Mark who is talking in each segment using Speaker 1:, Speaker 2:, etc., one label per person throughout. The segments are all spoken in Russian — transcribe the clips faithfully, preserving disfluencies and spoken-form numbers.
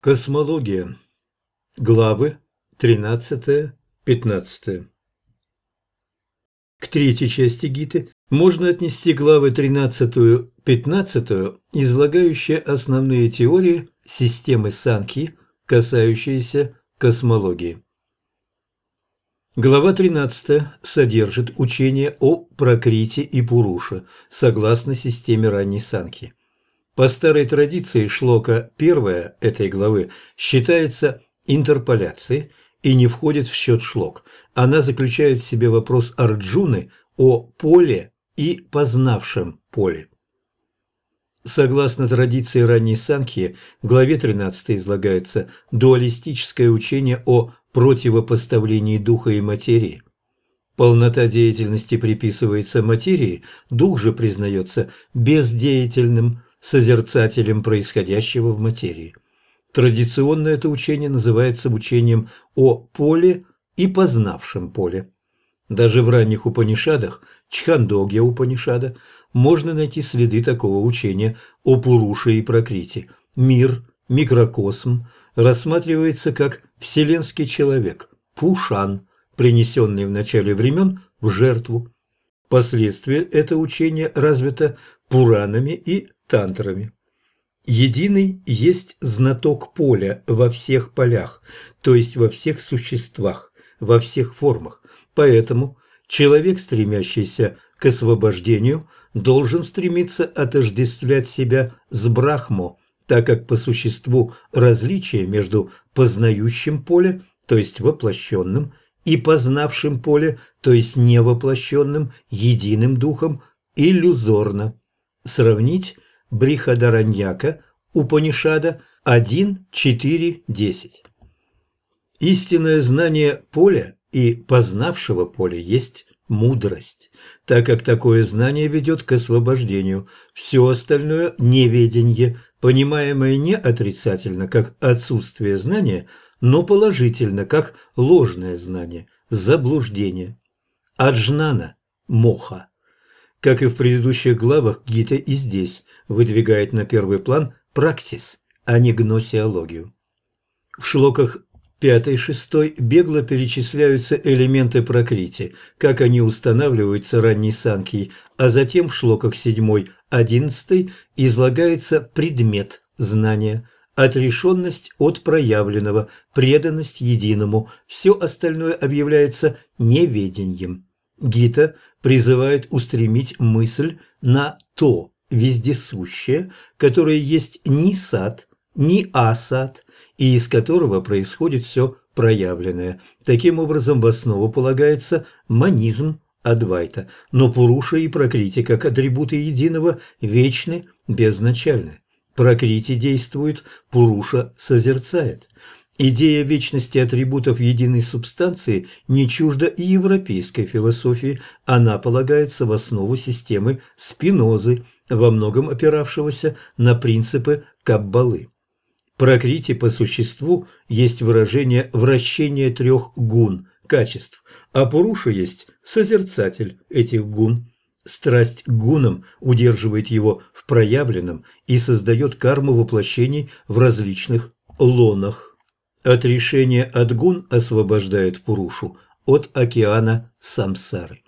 Speaker 1: Космология. Главы тринадцатая-пятнадцатая. К третьей части Гиты можно отнести главы тринадцатую-пятнадцатую, излагающие основные теории системы Санkhya, касающиеся космологии. Глава тринадцатая содержит учение о Пракрити и Пуруша, согласно системе ранней Санkhya. По старой традиции шлока первая этой главы считается интерполяцией и не входит в счет шлок. Она заключает в себе вопрос Арджуны о поле и познавшем поле. Согласно традиции ранней Санkhya, в главе тринадцатой излагается дуалистическое учение о противопоставлении духа и материи. Полнота деятельности приписывается материи, дух же признается бездеятельным созерцателем происходящего в материи. Традиционно это учение называется учением о поле и познавшем поле. Даже в ранних Упанишадах, Чхандогья Упанишада, можно найти следы такого учения о Пуруше и Пракрити. Мир, микрокосм, рассматривается как вселенский человек, Пушан, принесенный в начале времен в жертву. Впоследствии это учение развито Пуранами и Тантрами. Единый есть знаток поля во всех полях, то есть во всех существах, во всех формах. Поэтому человек, стремящийся к освобождению, должен стремиться отождествлять себя с Брахмо, так как по существу различие между познающим поле, то есть воплощенным, и познавшим поле, то есть невоплощенным, единым духом, иллюзорно. Сравнить Брихадараньяка, Упанишада один, четыре, десять. Истинное знание поля и познавшего поля есть мудрость, так как такое знание ведет к освобождению. Все остальное – неведенье, понимаемое не отрицательно, как отсутствие знания, но положительно, как ложное знание, заблуждение. Аджнана – моха. Как и в предыдущих главах, Гита и здесь выдвигает на первый план праксис, а не гносеологию. В шлоках пятый-шестой бегло перечисляются элементы Пракрити, как они устанавливаются ранней Санkhьей, а затем в шлоках седьмой-одиннадцатый излагается предмет знания, отрешенность от проявленного, преданность единому, все остальное объявляется неведением. Гита призывает устремить мысль на то вездесущее, которое есть ни сат, ни асат, и из которого происходит все проявленное. Таким образом, в основу полагается манизм Адвайта, но Пуруша и Пракрити, как атрибуты единого, вечны, безначальны. Пракрити действует, Пуруша созерцает. Идея вечности атрибутов единой субстанции не чужда и европейской философии, она полагается в основу системы Спинозы, во многом опиравшегося на принципы Каббалы. Пракрити по существу есть выражение вращения трех гун, качеств, а Пуруша есть созерцатель этих гун. Страсть к гунам удерживает его в проявленном и создает карму воплощений в различных лонах. Отрешение от гун освобождает Пурушу от океана самсары.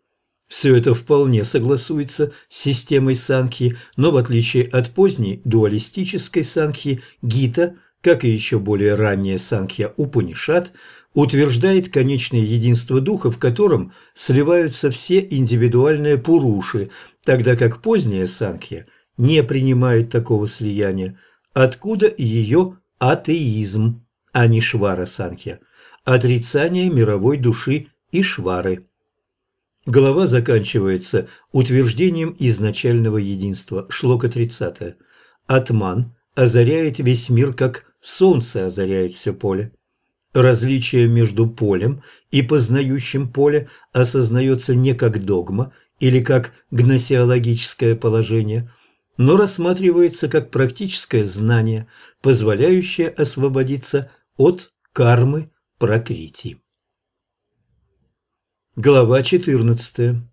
Speaker 1: Все это вполне согласуется с системой Санkhьи, но в отличие от поздней дуалистической Санkhьи, Гита, как и еще более ранняя Санkhья Упанишад, утверждает конечное единство духа, в котором сливаются все индивидуальные Пуруши, тогда как поздняя Санkhья не принимает такого слияния, откуда и ее атеизм, а не Швара Санkhья, отрицание мировой души Ишвары. Глава заканчивается утверждением изначального единства, шлока тридцатая. Атман озаряет весь мир, как солнце озаряет все поле. Различие между полем и познающим поле осознается не как догма или как гносеологическое положение, но рассматривается как практическое знание, позволяющее освободиться от кармы Пракрити. Глава четырнадцатая.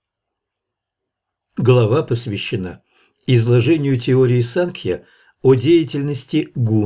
Speaker 1: Глава посвящена изложению теории Санkhья о деятельности гун,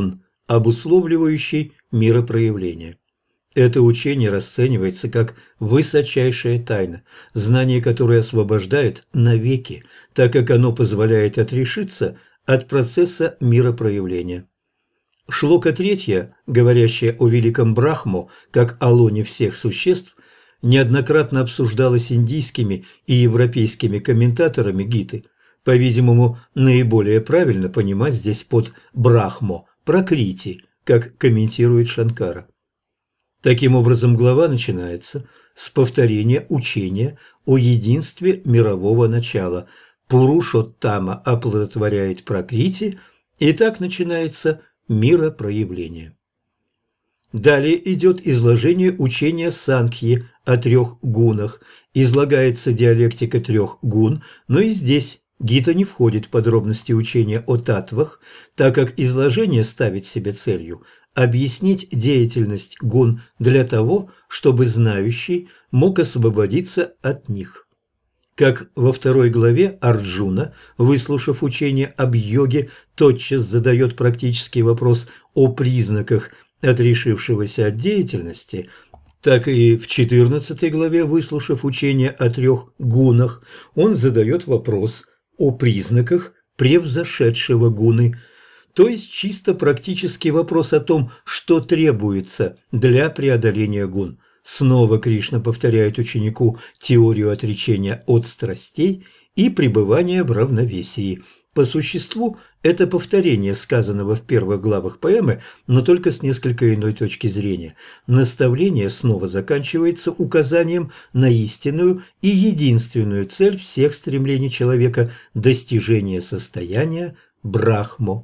Speaker 1: обусловливающей миропроявление. Это учение расценивается как высочайшая тайна, знание которой освобождает навеки, так как оно позволяет отрешиться от процесса миропроявления. Шлока третья, говорящая о великом Брахмо как о лоне всех существ, неоднократно обсуждалась индийскими и европейскими комментаторами Гиты. По-видимому, наиболее правильно понимать здесь под Брахмо Пракрити, как комментирует Шанкара. Таким образом, глава начинается с повторения учения о единстве мирового начала. Пурушоттама оплодотворяет Пракрити, и так начинается миропроявление. Далее идет изложение учения Санкхьи о трех гунах. Излагается диалектика трех гун, но и здесь Гита не входит в подробности учения о татвах, так как изложение ставит себе целью объяснить деятельность гун для того, чтобы знающий мог освободиться от них. Как во второй главе Арджуна, выслушав учение об йоге, тотчас задает практический вопрос о признаках отрешившегося от деятельности, так и в четырнадцатой главе, выслушав учение о трех гунах, он задает вопрос о признаках превзошедшего гуны, то есть чисто практический вопрос о том, что требуется для преодоления гун. Снова Кришна повторяет ученику теорию отречения от страстей и пребывания в равновесии. По существу, это повторение сказанного в первых главах поэмы, но только с несколько иной точки зрения. Наставление снова заканчивается указанием на истинную и единственную цель всех стремлений человека – достижение состояния Брахмо.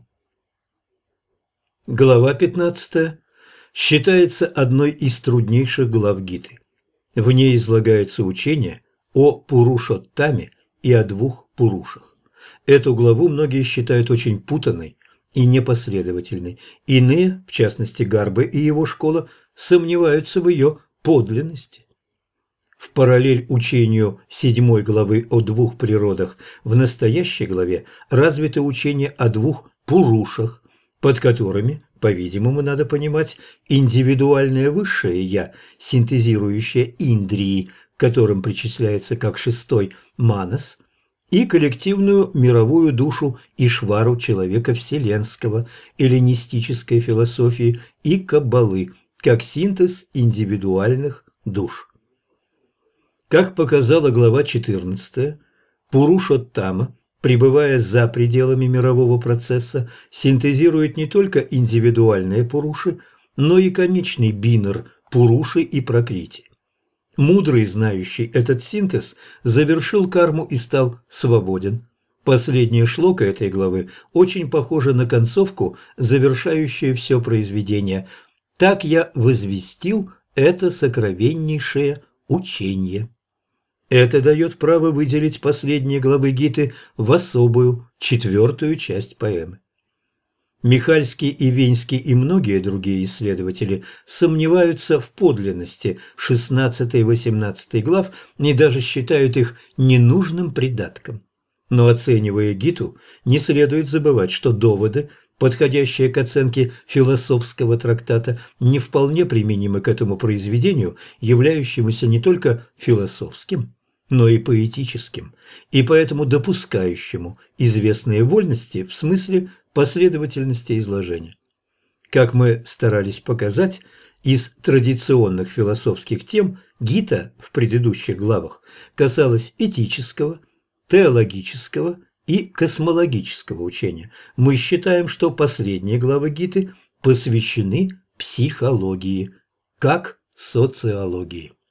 Speaker 1: Глава пятнадцатая считается одной из труднейших глав Гиты. В ней излагается учение о Пурушоттаме и о двух Пурушах. Эту главу многие считают очень путанной и непоследовательной. Иные, в частности Гарбы и его школа, сомневаются в ее подлинности. В параллель учению седьмой главы о двух природах в настоящей главе развито учение о двух Пурушах, под которыми, по-видимому, надо понимать индивидуальное высшее «я», синтезирующее индрии, к которым причисляется как шестой манас, и коллективную мировую душу Ишвару человека вселенского, эллинистической философии и каббалы, как синтез индивидуальных душ. Как показала глава четырнадцатая, Пурушоттама, пребывая за пределами мирового процесса, синтезирует не только индивидуальные пуруши, но и конечный бинар пуруши и пракрити. Мудрый, знающий этот синтез, завершил карму и стал свободен. Последняя шлока этой главы очень похожа на концовку, завершающую все произведение. «Так я возвестил это сокровеннейшее учение». Это дает право выделить последние главы Гиты в особую, четвертую часть поэмы. Михальский и Венский и многие другие исследователи сомневаются в подлинности шестнадцатой и восемнадцатой глав и даже считают их ненужным придатком. Но оценивая Гиту, не следует забывать, что доводы, подходящие к оценке философского трактата, не вполне применимы к этому произведению, являющемуся не только философским, но и поэтическим, и поэтому допускающему известные вольности в смысле последовательности изложения. Как мы старались показать, из традиционных философских тем Гита в предыдущих главах касалась этического, теологического и космологического учения. Мы считаем, что последние главы Гиты посвящены психологии, как социологии.